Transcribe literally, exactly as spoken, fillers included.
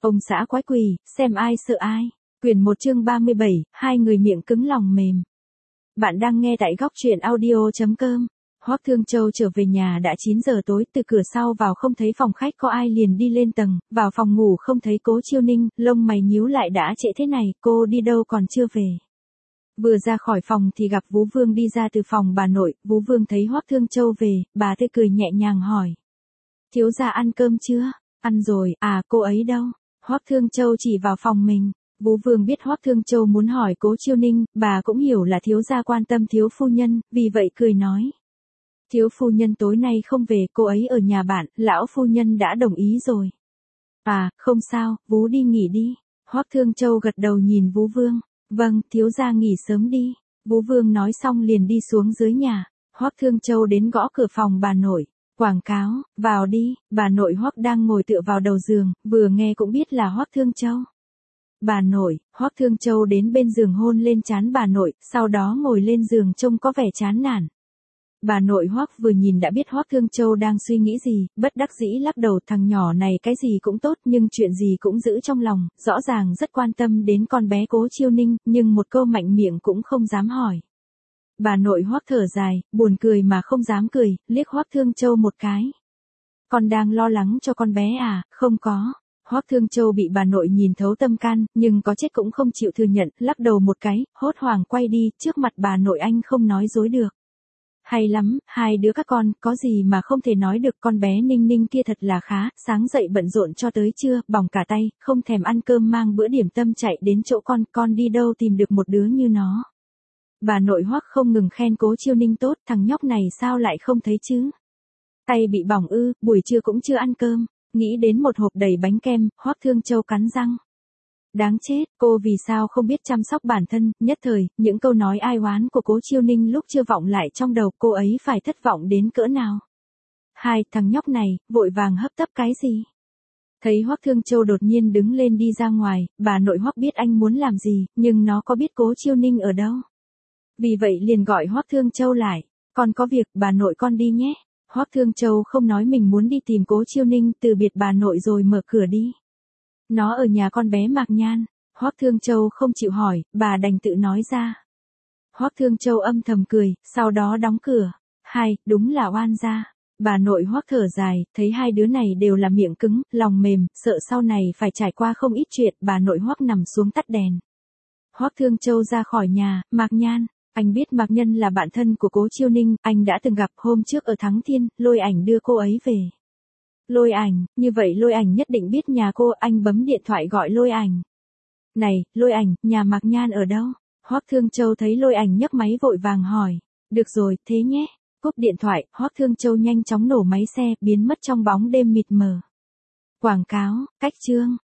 Ông xã quái quỷ, xem ai sợ ai. Quyển một chương ba mươi bảy, hai người miệng cứng lòng mềm. Bạn đang nghe tại góc truyện audio chấm com. Hoắc Thương Châu trở về nhà đã chín giờ tối, từ cửa sau vào không thấy phòng khách có ai liền đi lên tầng, vào phòng ngủ không thấy Cố Chiêu Ninh, lông mày nhíu lại, đã trễ thế này, cô đi đâu còn chưa về. Vừa ra khỏi phòng thì gặp Vú Vương đi ra từ phòng bà nội, Vú Vương thấy Hoắc Thương Châu về, bà tươi cười nhẹ nhàng hỏi. Thiếu gia ăn cơm chưa? Ăn rồi, à cô ấy đâu? Hoắc Thương Châu chỉ vào phòng mình. Vú Vương biết Hoắc Thương Châu muốn hỏi Cố Chiêu Ninh, bà cũng hiểu là thiếu gia quan tâm thiếu phu nhân, vì vậy cười nói. Thiếu phu nhân tối nay không về, cô ấy ở nhà bạn, lão phu nhân đã đồng ý rồi. À, không sao, Vú đi nghỉ đi. Hoắc Thương Châu gật đầu nhìn Vú Vương. Vâng, thiếu gia nghỉ sớm đi. Vú Vương nói xong liền đi xuống dưới nhà. Hoắc Thương Châu đến gõ cửa phòng bà nội. Quảng cáo, vào đi. Bà nội Hoắc đang ngồi tựa vào đầu giường, vừa nghe cũng biết là Hoắc Thương Châu. Bà nội, Hoắc Thương Châu đến bên giường hôn lên trán bà nội, sau đó ngồi lên giường trông có vẻ chán nản. Bà nội Hoắc vừa nhìn đã biết Hoắc Thương Châu đang suy nghĩ gì, bất đắc dĩ lắc đầu, thằng nhỏ này cái gì cũng tốt nhưng chuyện gì cũng giữ trong lòng, rõ ràng rất quan tâm đến con bé Cố Chiêu Ninh, nhưng một câu mạnh miệng cũng không dám hỏi. Bà nội Hoắc thở dài, buồn cười mà không dám cười, liếc Hoắc Thương Châu một cái. Con đang lo lắng cho con bé à? Không có. Hoắc Thương Châu bị bà nội nhìn thấu tâm can, nhưng có chết cũng không chịu thừa nhận, lắc đầu một cái, hốt hoảng quay đi, trước mặt bà nội anh không nói dối được. Hay lắm, hai đứa các con, có gì mà không thể nói được, con bé Ninh Ninh kia thật là khá, sáng dậy bận rộn cho tới trưa, bỏng cả tay, không thèm ăn cơm mang bữa điểm tâm chạy đến chỗ con, con đi đâu tìm được một đứa như nó. Bà nội Hoắc không ngừng khen Cố Chiêu Ninh tốt, thằng nhóc này sao lại không thấy chứ? Tay bị bỏng ư, buổi trưa cũng chưa ăn cơm, nghĩ đến một hộp đầy bánh kem, Hoắc Thương Châu cắn răng. Đáng chết, cô vì sao không biết chăm sóc bản thân, nhất thời, những câu nói ai oán của Cố Chiêu Ninh lúc chưa vọng lại trong đầu, cô ấy phải thất vọng đến cỡ nào. Hai, thằng nhóc này, vội vàng hấp tấp cái gì? Thấy Hoắc Thương Châu đột nhiên đứng lên đi ra ngoài, bà nội Hoắc biết anh muốn làm gì, nhưng nó có biết Cố Chiêu Ninh ở đâu. Vì vậy liền gọi Hoắc Thương Châu lại, con có việc, bà nội con đi nhé. Hoắc Thương Châu không nói mình muốn đi tìm Cố Chiêu Ninh, từ biệt bà nội rồi mở cửa đi. Nó ở nhà con bé Mạc Nhan. Hoắc Thương Châu không chịu hỏi, bà đành tự nói ra. Hoắc Thương Châu âm thầm cười, sau đó đóng cửa. Hai, đúng là oan gia. Bà nội Hoắc thở dài, thấy hai đứa này đều là miệng cứng, lòng mềm, sợ sau này phải trải qua không ít chuyện, bà nội Hoắc nằm xuống tắt đèn. Hoắc Thương Châu ra khỏi nhà, Mạc Nhan. Anh biết Mạc Nhân là bạn thân của Cố Chiêu Ninh, anh đã từng gặp hôm trước ở Thắng Thiên, Lôi Ảnh đưa cô ấy về. Lôi Ảnh, như vậy Lôi Ảnh nhất định biết nhà cô, anh bấm điện thoại gọi Lôi Ảnh. Này, Lôi Ảnh, nhà Mạc Nhan ở đâu? Hoắc Thương Châu thấy Lôi Ảnh nhấc máy vội vàng hỏi. Được rồi, thế nhé. Cúp điện thoại, Hoắc Thương Châu nhanh chóng nổ máy xe, biến mất trong bóng đêm mịt mờ. Quảng cáo, cách chương.